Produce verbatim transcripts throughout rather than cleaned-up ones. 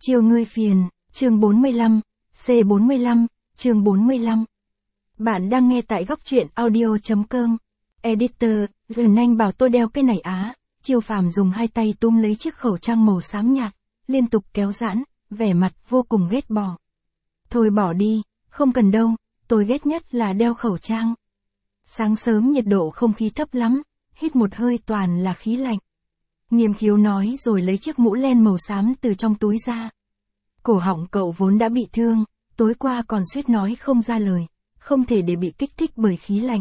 Chiều ngươi phiền, chương bốn mươi lăm, C bốn mươi lăm, chương bốn mươi lăm. Bạn đang nghe tại góc truyện audio chấm com. Editor, Dần Anh bảo tôi đeo cái này á. Chiêu Phàm dùng hai tay túm lấy chiếc khẩu trang màu xám nhạt, liên tục kéo giãn, vẻ mặt vô cùng ghét bỏ. Thôi bỏ đi, không cần đâu, tôi ghét nhất là đeo khẩu trang. Sáng sớm nhiệt độ không khí thấp lắm, hít một hơi toàn là khí lạnh. Nghiêm Khiếu nói rồi lấy chiếc mũ len màu xám từ trong túi ra. Cổ họng cậu vốn đã bị thương, tối qua còn suýt nói không ra lời, không thể để bị kích thích bởi khí lạnh.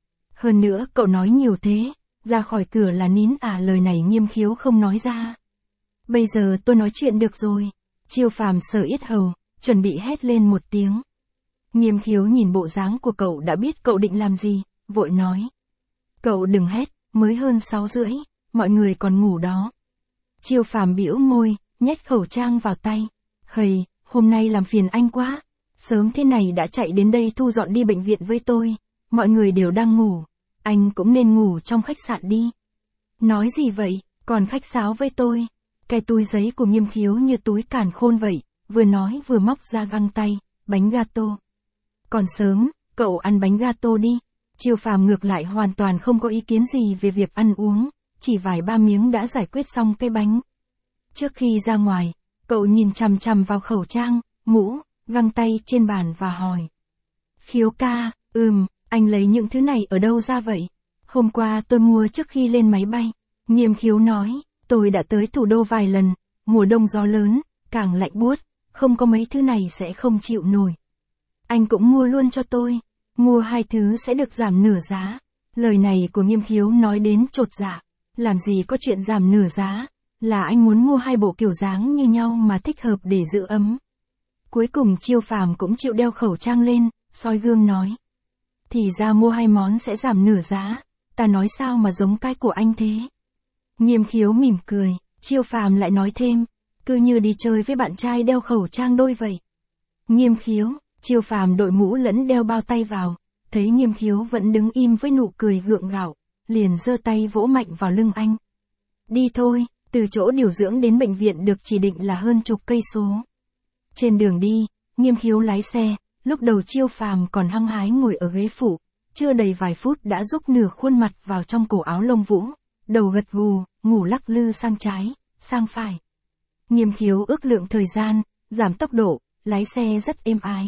Hơn nữa cậu nói nhiều thế, ra khỏi cửa là nín à, lời này Nghiêm Khiếu không nói ra. Bây giờ tôi nói chuyện được rồi. Chiêu Phàm sờ yết hầu, chuẩn bị hét lên một tiếng. Nghiêm Khiếu nhìn bộ dáng của cậu đã biết cậu định làm gì, vội nói. Cậu đừng hét, mới hơn sáu rưỡi, mọi người còn ngủ đó. Chiêu Phàm bĩu môi, nhét khẩu trang vào tay. Hầy, hôm nay làm phiền anh quá. Sớm thế này đã chạy đến đây thu dọn đi bệnh viện với tôi. Mọi người đều đang ngủ. Anh cũng nên ngủ trong khách sạn đi. Nói gì vậy, còn khách sáo với tôi. Cái túi giấy của Nghiêm Khiếu như túi càn khôn vậy, vừa nói vừa móc ra găng tay, bánh gato. Còn sớm, cậu ăn bánh gato đi. Chiêu Phàm ngược lại hoàn toàn không có ý kiến gì về việc ăn uống, chỉ vài ba miếng đã giải quyết xong cái bánh. Trước khi ra ngoài, cậu nhìn chằm chằm vào khẩu trang, mũ, găng tay trên bàn và hỏi. Khiếu ca, ừm, anh lấy những thứ này ở đâu ra vậy? Hôm qua tôi mua trước khi lên máy bay. Nghiêm Khiếu nói, tôi đã tới thủ đô vài lần, mùa đông gió lớn, càng lạnh buốt, không có mấy thứ này sẽ không chịu nổi. Anh cũng mua luôn cho tôi, mua hai thứ sẽ được giảm nửa giá. Lời này của Nghiêm Khiếu nói đến chột dạ, làm gì có chuyện giảm nửa giá, là anh muốn mua hai bộ kiểu dáng như nhau mà thích hợp để giữ ấm. Cuối cùng Chiêu Phàm cũng chịu đeo khẩu trang lên, soi gương nói. Thì ra mua hai món sẽ giảm nửa giá, ta nói sao mà giống cái của anh thế. Nghiêm Khiếu mỉm cười, Chiêu Phàm lại nói thêm, cứ như đi chơi với bạn trai đeo khẩu trang đôi vậy. Nghiêm Khiếu, Chiêu Phàm đội mũ lẫn đeo bao tay vào, thấy Nghiêm Khiếu vẫn đứng im với nụ cười gượng gạo, liền giơ tay vỗ mạnh vào lưng anh. Đi thôi, từ chỗ điều dưỡng đến bệnh viện được chỉ định là hơn chục cây số. Trên đường đi, Nghiêm Khiếu lái xe, lúc đầu Chiêu Phàm còn hăng hái ngồi ở ghế phụ, chưa đầy vài phút đã rúc nửa khuôn mặt vào trong cổ áo lông vũ, đầu gật gù, ngủ lắc lư sang trái, sang phải. Nghiêm Khiếu ước lượng thời gian, giảm tốc độ, lái xe rất êm ái.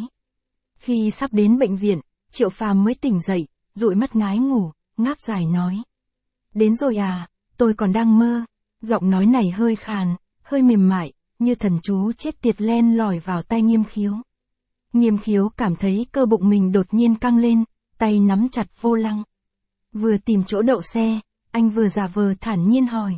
Khi sắp đến bệnh viện, Triệu Phàm mới tỉnh dậy, dụi mắt ngái ngủ, ngáp dài nói. Đến rồi à, tôi còn đang mơ. Giọng nói này hơi khàn, hơi mềm mại, như thần chú chết tiệt len lỏi vào tai Nghiêm Khiếu. Nghiêm Khiếu cảm thấy cơ bụng mình đột nhiên căng lên, tay nắm chặt vô lăng. Vừa tìm chỗ đậu xe, anh vừa giả vờ thản nhiên hỏi.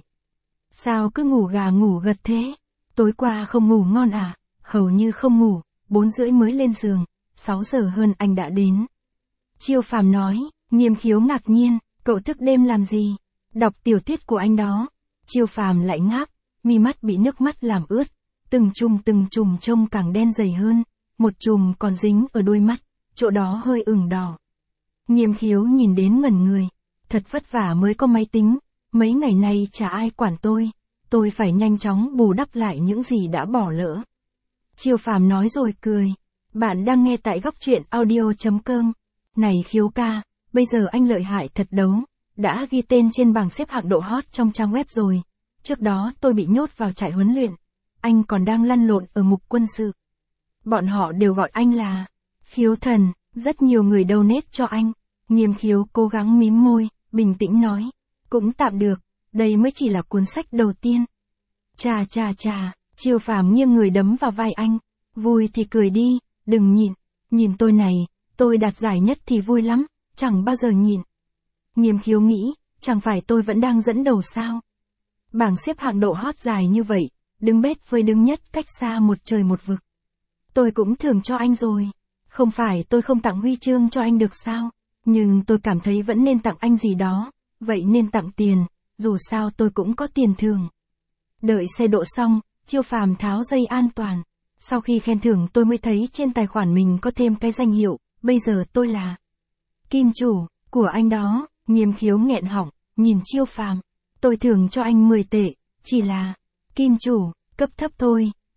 Sao cứ ngủ gà ngủ gật thế? Tối qua không ngủ ngon à? Hầu như không ngủ, bốn rưỡi mới lên giường, sáu giờ hơn anh đã đến. Chiêu Phàm nói. Nghiêm Khiếu ngạc nhiên, cậu thức đêm làm gì? Đọc tiểu thuyết của anh đó. Chiêu Phàm lại ngáp, mi mắt bị nước mắt làm ướt, từng chùm từng chùm trông càng đen dày hơn, một chùm còn dính ở đôi mắt, chỗ đó hơi ửng đỏ. Nghiêm Khiếu nhìn đến ngẩn người, thật vất vả mới có máy tính, mấy ngày nay chả ai quản tôi, tôi phải nhanh chóng bù đắp lại những gì đã bỏ lỡ. Chiêu Phàm nói rồi cười, bạn đang nghe tại góc truyện audio chấm com. Này Khiếu ca, bây giờ anh lợi hại thật đấu, đã ghi tên trên bảng xếp hạng độ hot trong trang web rồi. Trước đó tôi bị nhốt vào trại huấn luyện, anh còn đang lăn lộn ở mục quân sự. Bọn họ đều gọi anh là Khiếu thần, rất nhiều người donate cho anh. Nghiêm Khiếu cố gắng mím môi, bình tĩnh nói, cũng tạm được, đây mới chỉ là cuốn sách đầu tiên. Chà chà chà, Chiêu Phàm nghiêng người đấm vào vai anh, vui thì cười đi, đừng nhịn, nhìn tôi này, tôi đạt giải nhất thì vui lắm, chẳng bao giờ nhịn. Nghiêm Khiếu nghĩ, chẳng phải tôi vẫn đang dẫn đầu sao? Bảng xếp hạng độ hot dài như vậy, đứng bét với đứng nhất cách xa một trời một vực. Tôi cũng thưởng cho anh rồi, không phải tôi không tặng huy chương cho anh được sao? Nhưng tôi cảm thấy vẫn nên tặng anh gì đó, vậy nên tặng tiền, dù sao tôi cũng có tiền thưởng. Đợi xe độ xong, Chiêu Phàm tháo dây an toàn. Sau khi khen thưởng tôi mới thấy trên tài khoản mình có thêm cái danh hiệu, bây giờ tôi là kim chủ của anh đó. Nghiêm Khiếu nghẹn họng, nhìn Chiêu Phàm. Tôi thưởng cho anh mười tệ, chỉ là kim chủ, cấp thấp thôi,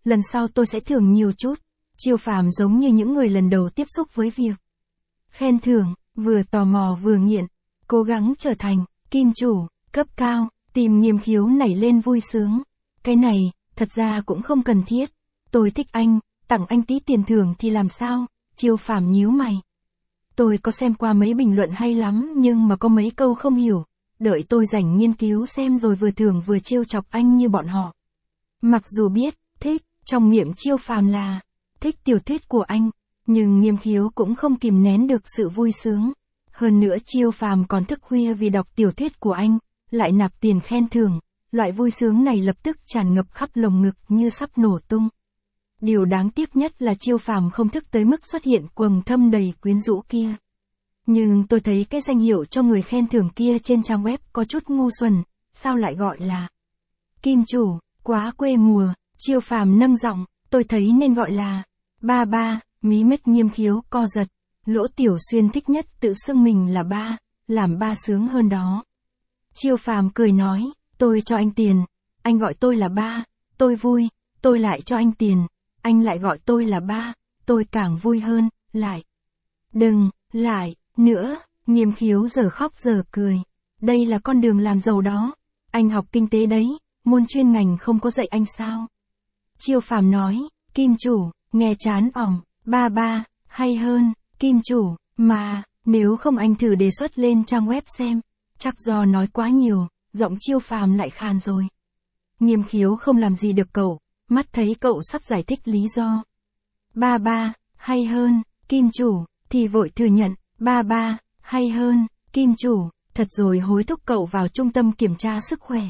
lần sau tôi sẽ thưởng nhiều chút. Chiêu Phàm giống như những người lần đầu tiếp xúc với việc khen thưởng, vừa tò mò vừa nghiện, cố gắng trở thành kim chủ cấp cao, tìm Nghiêm Khiếu nảy lên vui sướng. Cái này, thật ra cũng không cần thiết. Tôi thích anh, tặng anh tí tiền thưởng thì làm sao? Chiêu Phàm nhíu mày. Tôi có xem qua mấy bình luận hay lắm nhưng mà có mấy câu không hiểu. Đợi tôi rảnh nghiên cứu xem rồi vừa thưởng vừa trêu chọc anh như bọn họ. Mặc dù biết, thích, trong miệng Chiêu Phàm là thích tiểu thuyết của anh, nhưng Nghiêm Khiếu cũng không kìm nén được sự vui sướng. Hơn nữa Chiêu Phàm còn thức khuya vì đọc tiểu thuyết của anh, lại nạp tiền khen thưởng, loại vui sướng này lập tức tràn ngập khắp lồng ngực như sắp nổ tung. Điều đáng tiếc nhất là Chiêu Phàm không thức tới mức xuất hiện quầng thâm đầy quyến rũ kia. Nhưng tôi thấy cái danh hiệu cho người khen thưởng kia trên trang web có chút ngu xuẩn, sao lại gọi là kim chủ, quá quê mùa. Chiêu Phàm nâng giọng, tôi thấy nên gọi là ba ba. Mí mắt Nghiêm Khiếu co giật. Lỗ Tiểu Xuyên thích nhất tự xưng mình là ba, làm ba sướng hơn đó. Chiêu Phàm cười nói, tôi cho anh tiền, anh gọi tôi là ba, tôi vui, tôi lại cho anh tiền, anh lại gọi tôi là ba, tôi càng vui hơn, lại. Đừng, lại, nữa, Nghiêm Khiếu giờ khóc giờ cười. Đây là con đường làm giàu đó. Anh học kinh tế đấy, môn chuyên ngành không có dạy anh sao? Chiêu Phàm nói, kim chủ, nghe chán ỏng, ba ba, hay hơn, kim chủ, mà, nếu không anh thử đề xuất lên trang web xem. Chắc do nói quá nhiều, giọng Chiêu Phàm lại khàn rồi. Nghiêm Khiếu không làm gì được cậu, mắt thấy cậu sắp giải thích lý do. Ba ba, hay hơn, kim chủ, thì vội thừa nhận, ba ba, hay hơn, kim chủ, thật rồi hối thúc cậu vào trung tâm kiểm tra sức khỏe.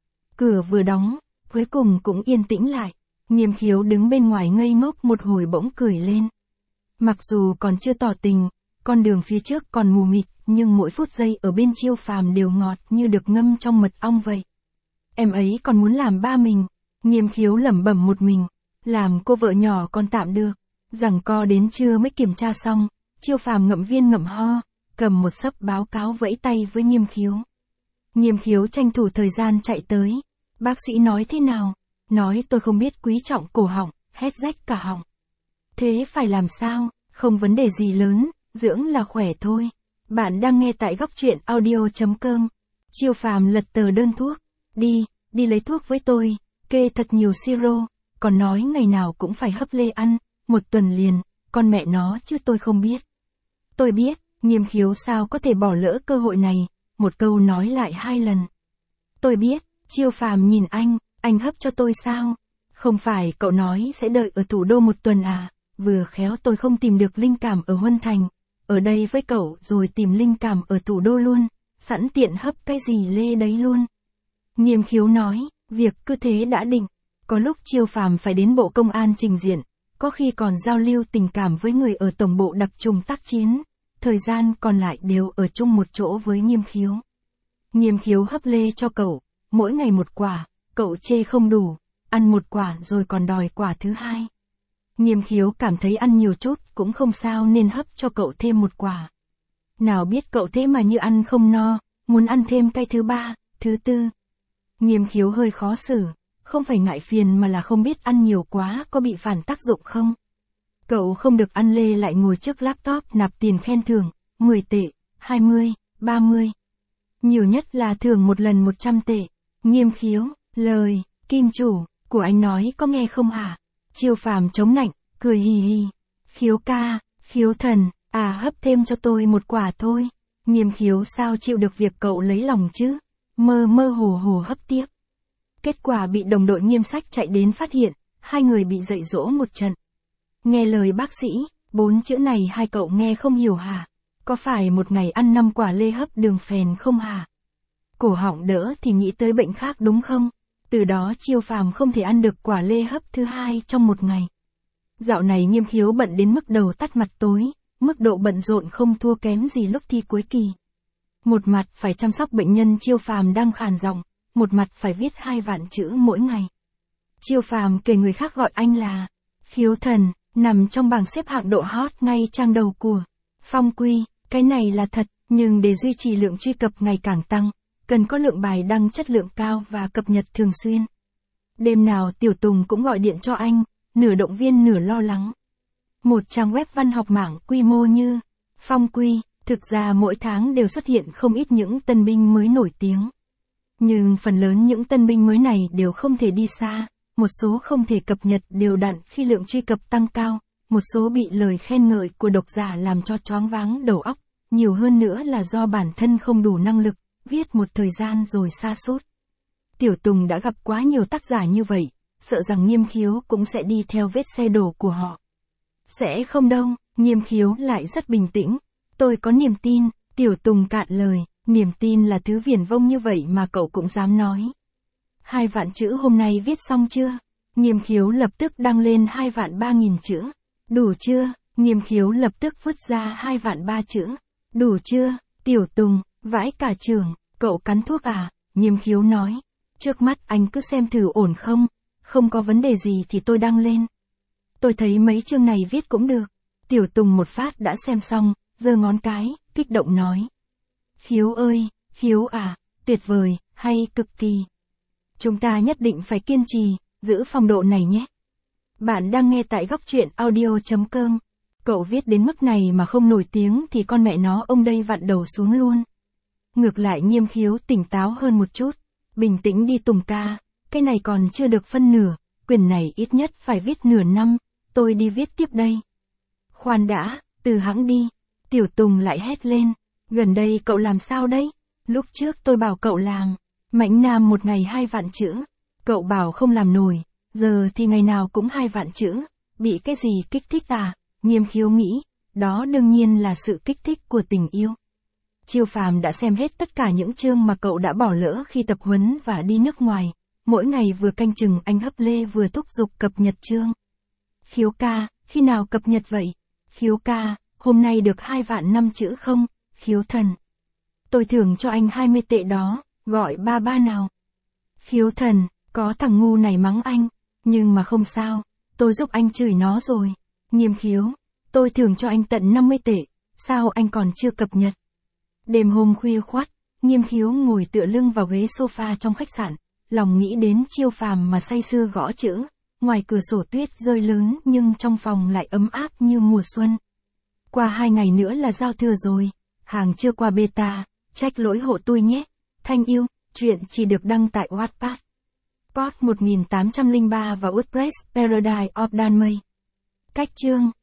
Cửa vừa đóng, cuối cùng cũng yên tĩnh lại. Nghiêm Khiếu đứng bên ngoài ngây ngốc một hồi bỗng cười lên. Mặc dù còn chưa tỏ tình, con đường phía trước còn mù mịt, nhưng mỗi phút giây ở bên Chiêu Phàm đều ngọt như được ngâm trong mật ong vậy. Em ấy còn muốn làm ba mình. Nghiêm Khiếu lẩm bẩm một mình. Làm cô vợ nhỏ còn tạm được. Giằng co đến trưa mới kiểm tra xong. Chiêu Phàm ngậm viên ngậm ho, cầm một xấp báo cáo vẫy tay với Nghiêm Khiếu. Nghiêm Khiếu tranh thủ thời gian chạy tới. Bác sĩ nói thế nào? Nói tôi không biết quý trọng cổ họng, hét rách cả họng. Thế phải làm sao? Không vấn đề gì lớn, dưỡng là khỏe thôi. Bạn đang nghe tại góc truyện audio chấm com. Chiêu Phàm lật tờ đơn thuốc. Đi, đi lấy thuốc với tôi, kê thật nhiều siro, còn nói ngày nào cũng phải hấp lê ăn, một tuần liền, con mẹ nó chứ tôi không biết. Tôi biết, Nghiêm Khiếu sao có thể bỏ lỡ cơ hội này, một câu nói lại hai lần. Tôi biết, Chiêu Phàm nhìn anh, anh hấp cho tôi sao? Không phải cậu nói sẽ đợi ở thủ đô một tuần à? Vừa khéo tôi không tìm được linh cảm ở Huân Thành, ở đây với cậu rồi tìm linh cảm ở thủ đô luôn, sẵn tiện hấp cái gì lê đấy luôn. Nghiêm Khiếu nói, việc cứ thế đã định, có lúc Chiêu Phàm phải đến bộ công an trình diện, có khi còn giao lưu tình cảm với người ở tổng bộ đặc trùng tác chiến, thời gian còn lại đều ở chung một chỗ với Nghiêm Khiếu. Nghiêm Khiếu hấp lê cho cậu, mỗi ngày một quả, cậu chê không đủ, ăn một quả rồi còn đòi quả thứ hai. Nghiêm Khiếu cảm thấy ăn nhiều chút cũng không sao nên hấp cho cậu thêm một quả. Nào biết cậu thế mà như ăn không no, muốn ăn thêm cái thứ ba, thứ tư. Nghiêm Khiếu hơi khó xử, không phải ngại phiền mà là không biết ăn nhiều quá có bị phản tác dụng không. Cậu không được ăn lê lại ngồi trước laptop nạp tiền khen thưởng, mười tệ, hai mươi, ba mươi. Nhiều nhất là thưởng một lần một trăm tệ. Nghiêm Khiếu, lời, kim chủ, của anh nói có nghe không hả? Chiêu Phàm chống nạnh, cười hì hì. Khiếu ca, Khiếu thần, à hấp thêm cho tôi một quả thôi. Nghiêm Khiếu sao chịu được việc cậu lấy lòng chứ? Mơ mơ hồ hồ hấp tiếp. Kết quả bị đồng đội Nghiêm Sách chạy đến phát hiện, hai người bị dạy dỗ một trận. Nghe lời bác sĩ, bốn chữ này hai cậu nghe không hiểu hả? Có phải một ngày ăn năm quả lê hấp đường phèn không hả? Cổ họng đỡ thì nghĩ tới bệnh khác đúng không? Từ đó Chiêu Phàm không thể ăn được quả lê hấp thứ hai trong một ngày. Dạo này Nghiêm Khiếu bận đến mức đầu tắt mặt tối, mức độ bận rộn không thua kém gì lúc thi cuối kỳ. Một mặt phải chăm sóc bệnh nhân Chiêu Phàm đang khàn giọng, một mặt phải viết hai vạn chữ mỗi ngày. Chiêu Phàm kể người khác gọi anh là Khiếu thần, nằm trong bảng xếp hạng độ hot ngay trang đầu của Phong Quy. Cái này là thật, nhưng để duy trì lượng truy cập ngày càng tăng, cần có lượng bài đăng chất lượng cao và cập nhật thường xuyên. Đêm nào Tiểu Tùng cũng gọi điện cho anh, nửa động viên nửa lo lắng. Một trang web văn học mạng quy mô như Phong Quy, thực ra mỗi tháng đều xuất hiện không ít những tân binh mới nổi tiếng. Nhưng phần lớn những tân binh mới này đều không thể đi xa, một số không thể cập nhật đều đặn khi lượng truy cập tăng cao, một số bị lời khen ngợi của độc giả làm cho choáng váng đầu óc, nhiều hơn nữa là do bản thân không đủ năng lực, viết một thời gian rồi sa sút. Tiểu Tùng đã gặp quá nhiều tác giả như vậy, sợ rằng Nghiêm Khiếu cũng sẽ đi theo vết xe đổ của họ. Sẽ không đâu, Nghiêm Khiếu lại rất bình tĩnh. Tôi có niềm tin, Tiểu Tùng cạn lời, niềm tin là thứ viển vông như vậy mà cậu cũng dám nói. Hai vạn chữ hôm nay viết xong chưa? Nghiêm Khiếu lập tức đăng lên hai vạn ba nghìn chữ. Đủ chưa? Nghiêm Khiếu lập tức vứt ra hai vạn ba chữ. Đủ chưa? Tiểu Tùng, vãi cả trường, cậu cắn thuốc à? Nghiêm Khiếu nói. Trước mắt anh cứ xem thử ổn không? Không có vấn đề gì thì tôi đăng lên. Tôi thấy mấy chương này viết cũng được. Tiểu Tùng một phát đã xem xong, giơ ngón cái, kích động nói. Khiếu ơi, Khiếu à, tuyệt vời, hay cực kỳ. Chúng ta nhất định phải kiên trì, giữ phong độ này nhé. Bạn đang nghe tại góc truyện audio chấm com. Cậu viết đến mức này mà không nổi tiếng thì con mẹ nó ông đây vặn đầu xuống luôn. Ngược lại Nghiêm Khiếu tỉnh táo hơn một chút. Bình tĩnh đi Tùng ca, cái này còn chưa được phân nửa, quyển này ít nhất phải viết nửa năm, tôi đi viết tiếp đây. Khoan đã, từ hãng đi. Tiểu Tùng lại hét lên, gần đây cậu làm sao đấy? Lúc trước tôi bảo cậu làm, Mãnh Nam một ngày hai vạn chữ, cậu bảo không làm nổi, giờ thì ngày nào cũng hai vạn chữ, bị cái gì kích thích à? Nghiêm Khiếu nghĩ, đó đương nhiên là sự kích thích của tình yêu. Chiêu Phàm đã xem hết tất cả những chương mà cậu đã bỏ lỡ khi tập huấn và đi nước ngoài, mỗi ngày vừa canh chừng anh hấp lê vừa thúc giục cập nhật chương. Khiếu ca, khi nào cập nhật vậy? Khiếu ca, hôm nay được hai vạn năm chữ không? Khiếu thần. Tôi thưởng cho anh hai mươi tệ đó, gọi ba ba nào. Khiếu thần, có thằng ngu này mắng anh, nhưng mà không sao, tôi giúp anh chửi nó rồi. Nghiêm Khiếu, tôi thưởng cho anh tận năm mươi tệ, sao anh còn chưa cập nhật? Đêm hôm khuya khoắt, Nghiêm Khiếu ngồi tựa lưng vào ghế sofa trong khách sạn, lòng nghĩ đến Chiêu Phàm mà say sưa gõ chữ, ngoài cửa sổ tuyết rơi lớn nhưng trong phòng lại ấm áp như mùa xuân. Qua hai ngày nữa là giao thừa rồi, hàng chưa qua beta, trách lỗi hộ tôi nhé. Thanh yêu, chuyện chỉ được đăng tại Wattpad. Pod một nghìn tám trăm lẻ ba và WordPress Paradise of Danmay. Cách chương